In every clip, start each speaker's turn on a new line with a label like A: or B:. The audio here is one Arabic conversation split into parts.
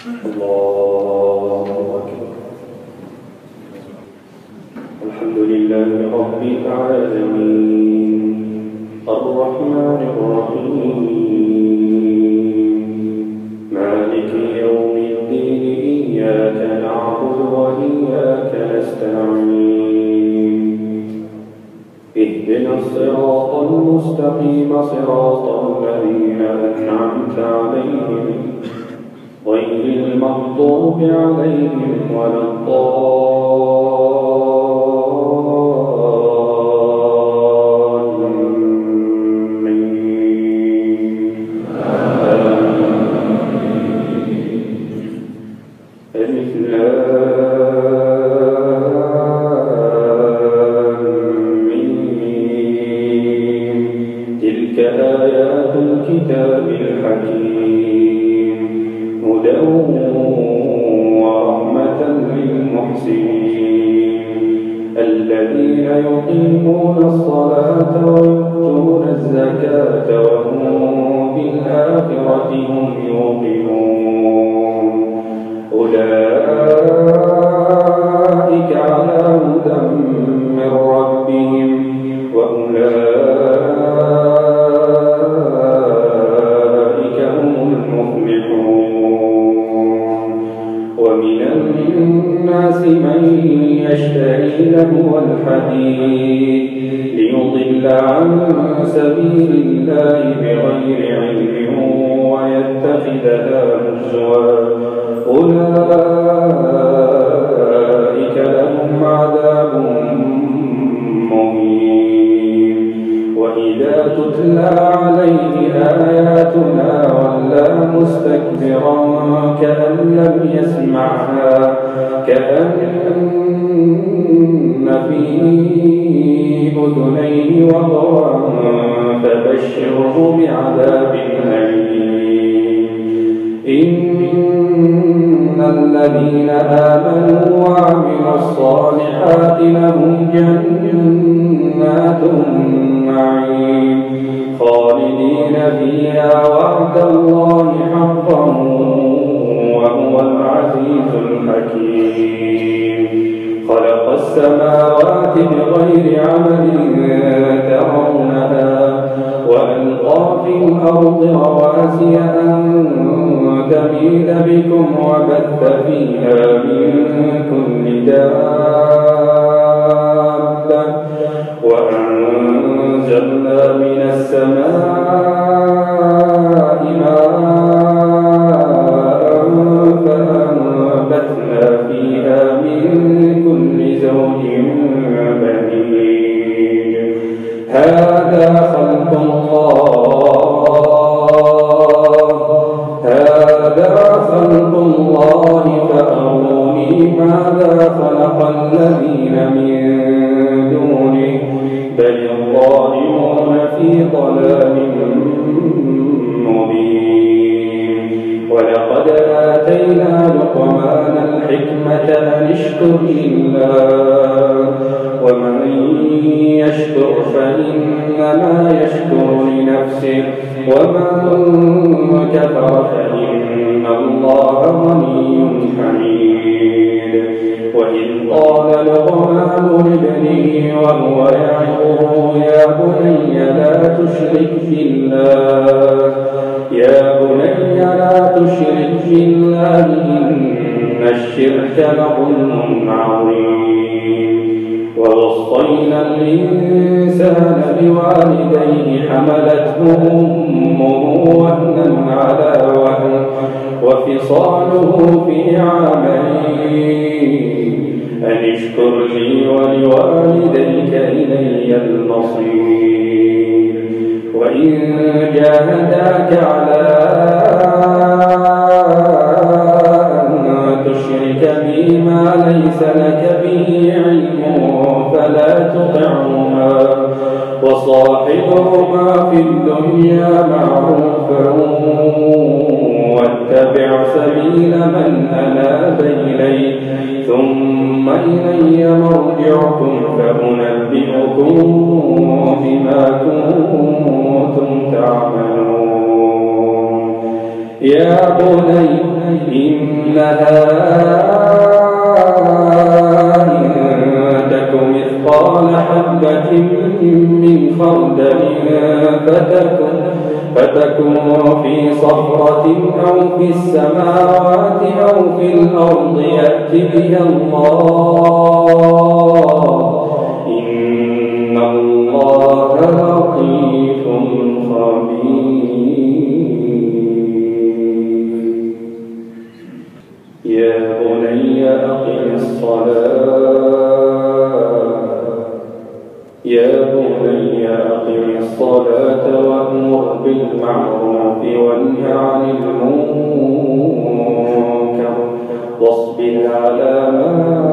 A: الله أكبر. الحمد لله رب العالمين الرحمن الرحيم مالك يوم الدين إياك نعبد وإياك نستعين اهدنا الصراط المستقيم صراط الذين أنعمت عليهم غير المغضوب عليهم ولا تلك آيات الكتاب الحكيم هدى ورحمة للمحسنين الذين يقيمون الصلاة ويؤتون الزكاة وهم بالآخرة هم يوقنون أولئك على هدى من ربهم وأولئك هم المفلحون ومن الناس من يشتري لهو الحديث ليضل عن سبيل الله بغير علم ويتخذها هزوا أولئك لهم عذاب مهين وإذا تتلى عليه آياتنا ولى مستكبرا كأن لم يسمعها كأن في أذنيه وقرا فبشره بعذاب أليم إن الذين آمنوا وعملوا الصالحات لهم جنات النعيم خالدين فيها وعد الله حقا وهو العزيز الحكيم خلق السماوات بغير عمد ترونها وألقى في الأرض رواسي أن تميد بكم وبث فيها من كل دابة وأنزلنا من السماء ماء فأنبتنا فيها من كل زوج بهيج هذا خلق الله فأروني ماذا خلق الذين من دونه بل الظالمون في ضلال مبين ولقد آتينا لقمان الحكمة أن اشكر لله ومن يشكر فإنما يشكر لنفسه ومن كفر فإن الله غني حميد وإذ قال لقمان لابنه وهو يعظه يا بني لا تشرك بالله إن الشرك لظلم عظيم ووصينا الإنسان بوالديه حملته أمه وهنا على وهن وفصاله في عامين أن اشكر لي ولوالديك إلي المصير وإن جاهداك على أن تشرك بي ما ليس لك به علم فلا تطعهما وصاحبهما في الدنيا معروفا واتبع سبيل من أناب إلي ثم إلي مرجعكم فأنبئكم بما كنتم تعملون يا إنها إن تك مثقال حبة من خردل فتكن في صخرة أو في السماوات أو في الأرض يأت بها الله إن الله لطيف خبير. يا بني أقم الصلاة وأمر بالمعروف وانه عن المنكر واصبر على ما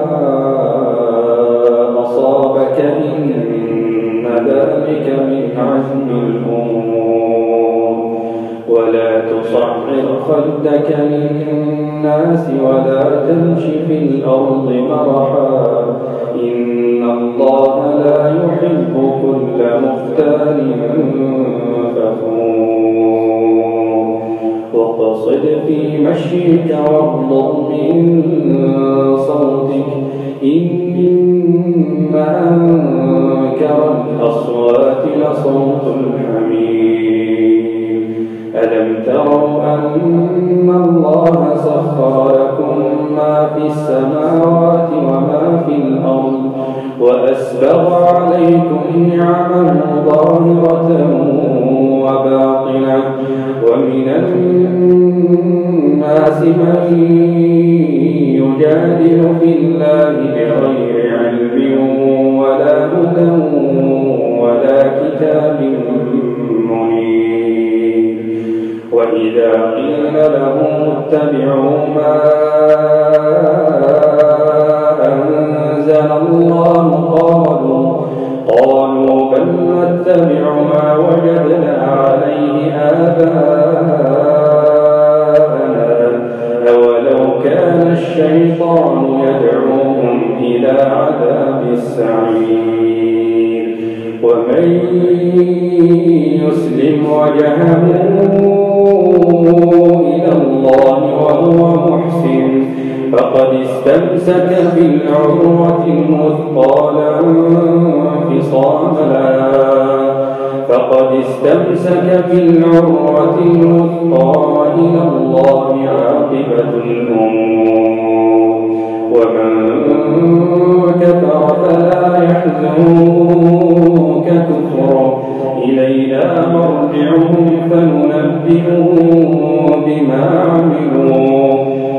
A: أصابك إن ذلك من عزم الأمور ولا تصعر خدك للناس ولا تمش في الأرض مرحا إن الله لا يحب كل مختال فخور واقصد في مشيك واغضض من صوتك إن أنكر الأصوات لصوت الحمير. ألم تروا أن الله سخر لكم ما في السماوات وما في الأرض وأسبغ عليكم نعمه ظاهرة وباطنة ومن الناس من يجادل في الله بغير علم ولا هدى ولا كتاب منير. وإذا قيل لهم اتبعوا ما أنزل الله قالوا بل نتبع ما وجدنا عليه آباءنا أولو كان الشيطان يدعوهم إلى عذاب السعير. ومن يسلم وجهه إلى الله وهو محسن فقد استمسك بالعروة الوثقى لا انفصام لها وإلى الله عاقبة الأمور. ومن كفر فلا يحزنك كفره إلينا مرجعهم فننبئهم بما عملوا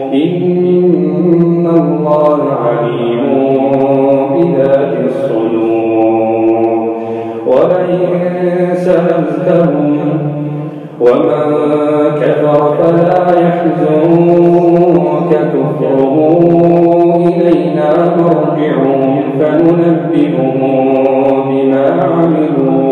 A: إن الله عليم بذات الصدور. ولئن سألتهم ومن كفر فلا يحزنك كفره إلينا مرجعهم فننبئهم بما عملوا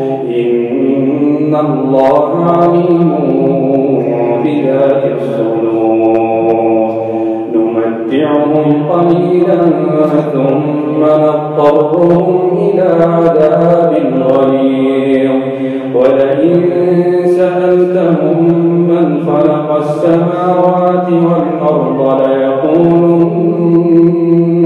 A: إن الله عليم بذات الصدور. نمتعهم قليلا ثم نضطرهم إلى عذاب غليظ. ولئن سألتهم من خلق السماوات والأرض ليقولن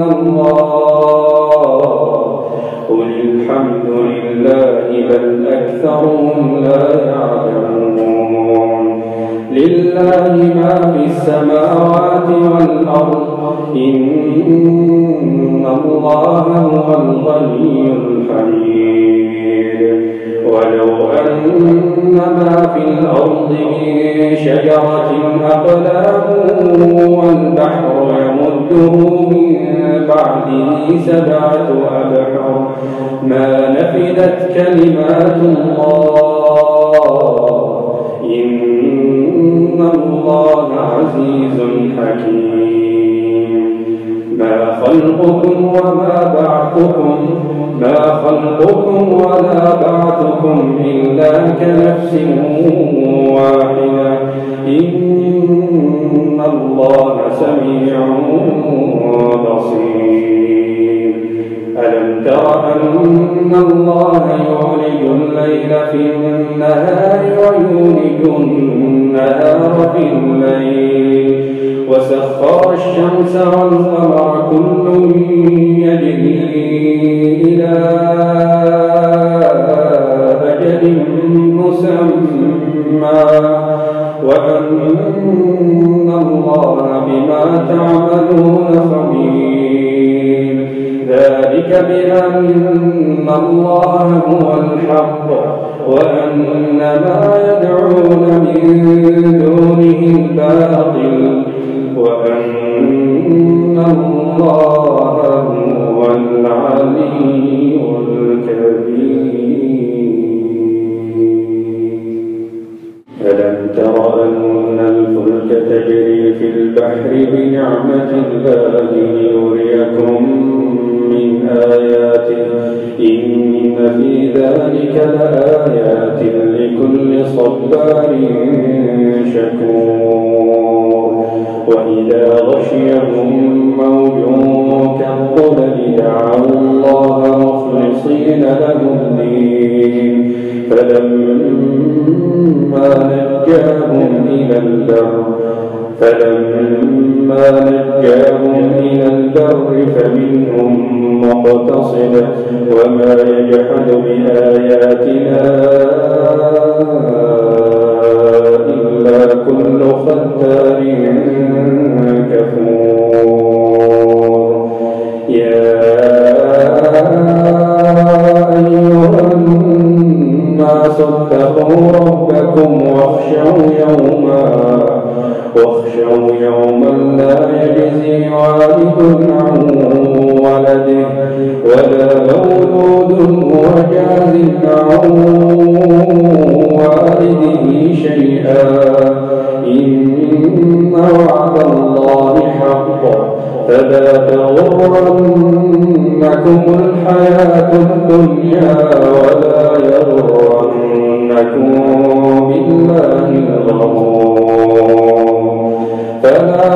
A: الله قل الحمد لله بل أكثرهم لا يعلمون. لله ما في السماوات والأرض إن الله هو الغني الحميد. ولو أن ما في الأرض من شجرة أقلام والبحر يمده من بعده 7 أبحر ما نفدت كلمات الله إن الله عزيز حكيم. ما خلقكم ولا بعثكم إلا كنفس واحدة إن الله سميع بصير. ألم تر أن الله يولج الليل في النهار ويولج النهار في الليل وسخر الشمس والقمر كل يجري إلى أجل مسمى وأن الله بما تعملون خبير. ذلك بأن الله هو الحق وأن ما يدعون من دونه الباطل وأن الله هو العلي الكبير. ألم تر أن الفلك تجري في البحر بنعمة الله ليريكم من آياته إن في ذلك لآيات لكل صبار شكور. وإذا غشيهم موج كالظلل دعوا الله مخلصين له الدين فلما نجاهم إلى البر فمنهم مقتصد وما يجحد بآياتنا إلا كل ختار كفور. يا أيها الناس اتقوا ربكم واخشوا يوما لا يجزي والد عن ولده ولا مولود هو جاز عن والده شيئا إن وعد الله حق فلا تغرنكم الحياة الدنيا ولا يغرنكم بالله الغرور. فلا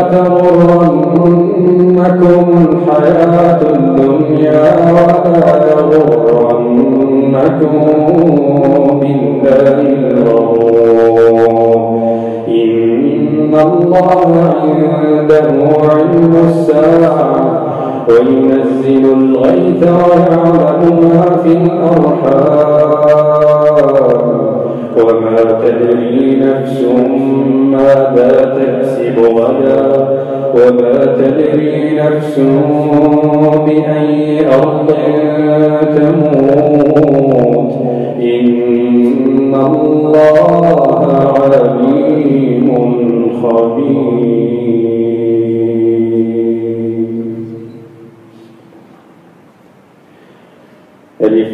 A: تغرنكم الحياة الدنيا ولا يغرنكم بالله الغرور. إن الله عنده علم الساعة وينزل الغيث ويعلم ما في الأرحام وما تدري نفس ماذا تكسب غدا وما تدري نفس بأي أرض تموت إن الله عليم خبير. ألف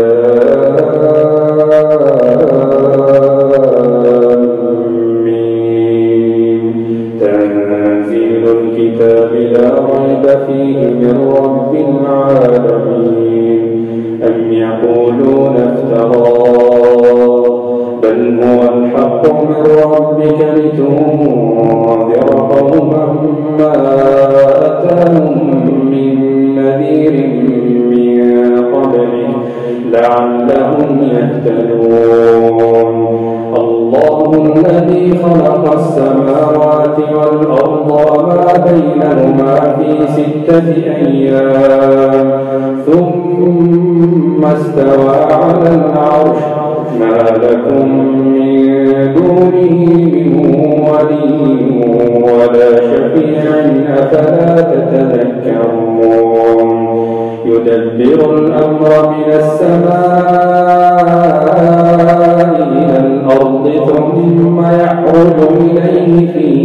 A: لام ميم تنزيل الكتاب لا ريب فيه من رب العالمين. أم يقولون افتراه بل هو الحق من ربك لتنذر قوما ما أتاهم من نذير من قبلك لعلهم يهتدون. الله الذي خلق السماوات والأرض وما بينهما في 6 أيام ثم استوى على العرش ما لكم من دونه من ولي ولا شفيع أفلا تتذكرون. يدبر الأمر من السماء إلى الأرض ثم يعرج إليه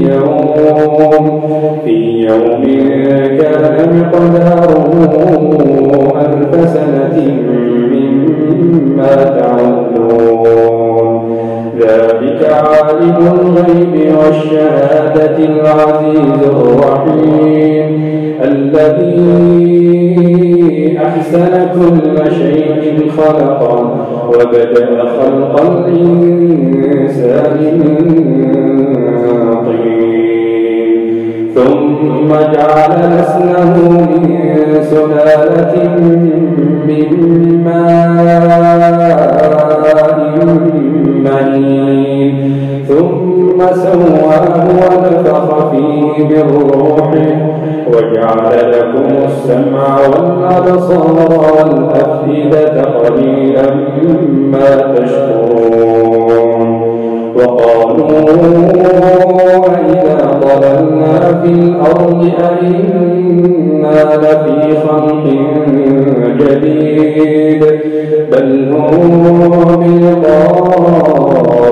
A: في يوم كان مقداره 1000 سنة مما تعدون. ذلك عالم الغيب والشهادة العزيز الرحيم الذي أحسن كل شيء خلقه وبدأ خلق الإنسان من طين ثم جعل نسله من سلالة من ماء مهين ثم ثم سواه ونفخ فيه من روحه وجعل لكم السمع والأبصار والأفئدة قليلا ما تشكرون. وقالوا أإذا ضللنا في الأرض أإنا لفي خلق جديد بل هم بلقاء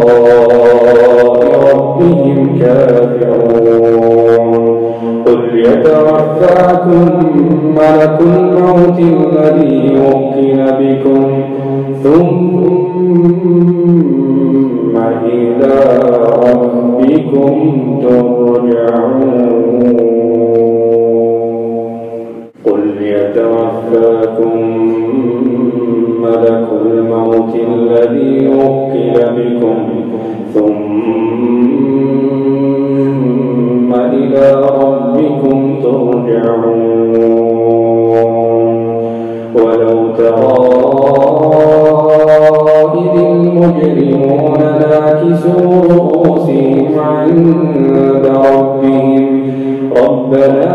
A: ربهم كافرون. قل يتوفاكم ملك الموت الذي وكل بكم ثم إلى ربكم ترجعون. قل يتوفاكم ملك الموت الذي وكل بكم ثم إلى ربكم ترجعون. ولو ترى إذ المجرمون ناكسوا رؤوسهم عند ربهم ربنا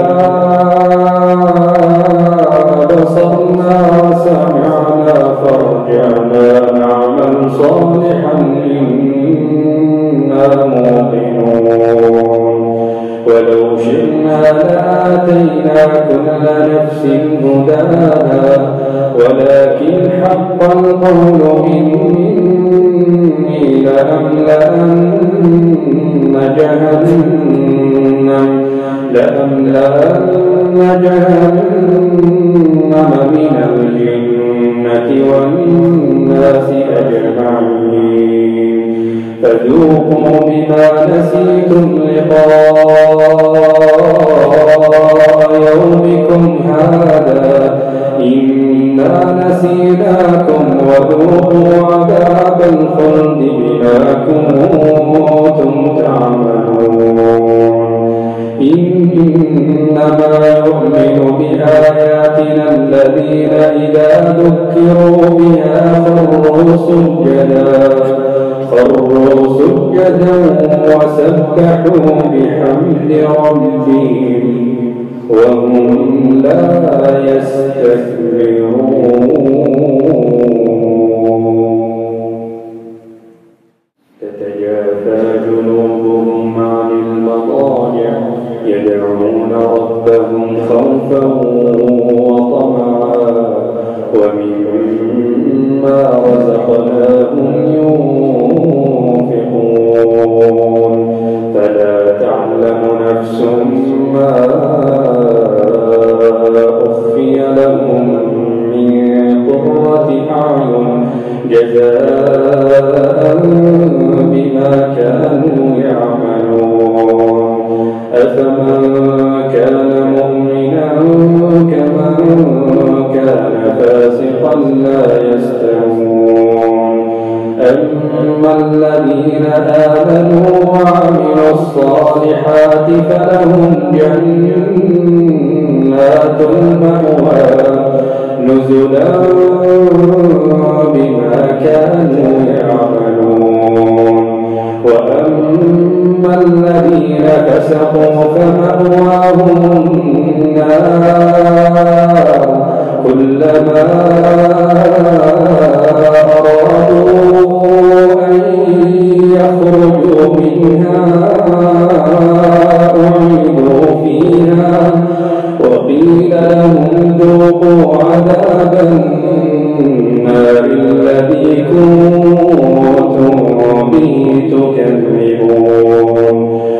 A: بصرنا وسمعنا فارجعنا نعمل صالحا إنا موقنون. ولو شئنا لآتينا كل نفس هداها ولكن حق القول إني لأملأن جهنم من الجنة والناس أجمعين. فذوقوا بما نسيتم لقاء يومكم هذا إنا نسيناكم وذوقوا عذاب الخلد بما كنتم تعملون. إنما يؤمن بآياتنا الذين إذا ذكروا بها خروا سجدا وسبحوا بحمد ربهم وهم لا يستكبرون. تتجافى جنوبهم عن المضاجع يدعون ربهم خوفا وطمعا ومما رزقناهم ينفقون. فلا تعلم نفس ما أخفي لهم من قرة أعين جزاء بما كانوا يعملون. أفمن كان مؤمنا كمن كان فاسقا لا يستوون. أما الذين آمنوا وعملوا الصالحات فلهم جنات المأوى نزلا بما كانوا يعملون. وأما الذين فسقوا فمأواهم النار كلما أرادوا أن يخرجوا منها أعيدوا فيها وقيل لهم ذوقوا عذاب النار الذي كنتم به تكذبون.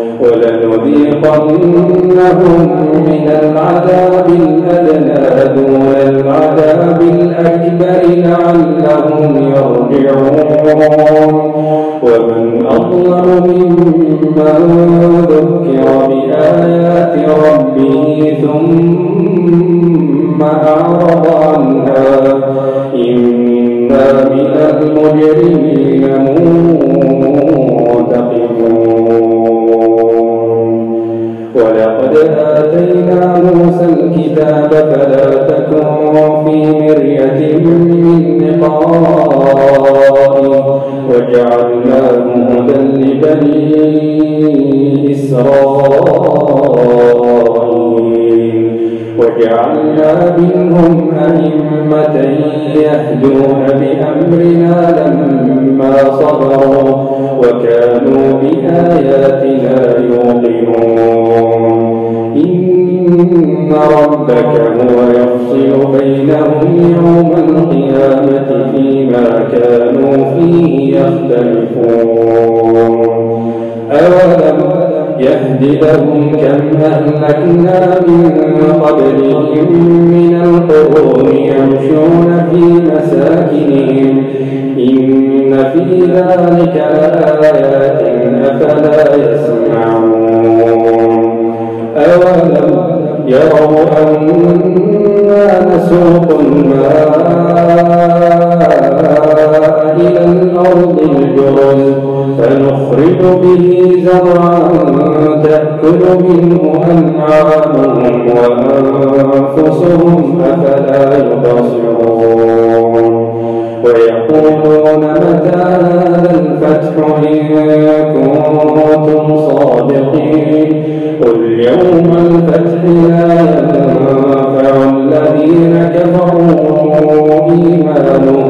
A: ولنذيقنهم من العذاب الأدنى دون العذاب الأكبر لعلهم يرجعون. ومن أظلم ممن ذكر بآيات ربه ثم أعرض عنها إنا من المجرمين منتقمون. ولقد آتينا موسى الكتاب فلا تكن في مرية من لقائه وجعلناه هدى بني إسرائيل وجعلنا منهم أئمة يهدون بأمرنا لما صبروا وكانوا بآياتنا يوقنون إن ربك هو يفصل بينهم يوم القيامة فيما كانوا فيه يختلفون أولم يهد لهم كم أهلكنا من قبلهم من القرون يمشون في مساكنهم إن في ذلك لآيات أفلا يسمعون أولم يروا أنا نسوق الماء إلى الأرض الجرز فنخرج به زرعا تأكل منه أنعامهم وأنفسهم أفلا يبصرون ويقولون متى هذا الفتح إن كنتم صادقين قل يوم الفتح لا ينفع الذين كفروا إيمانهم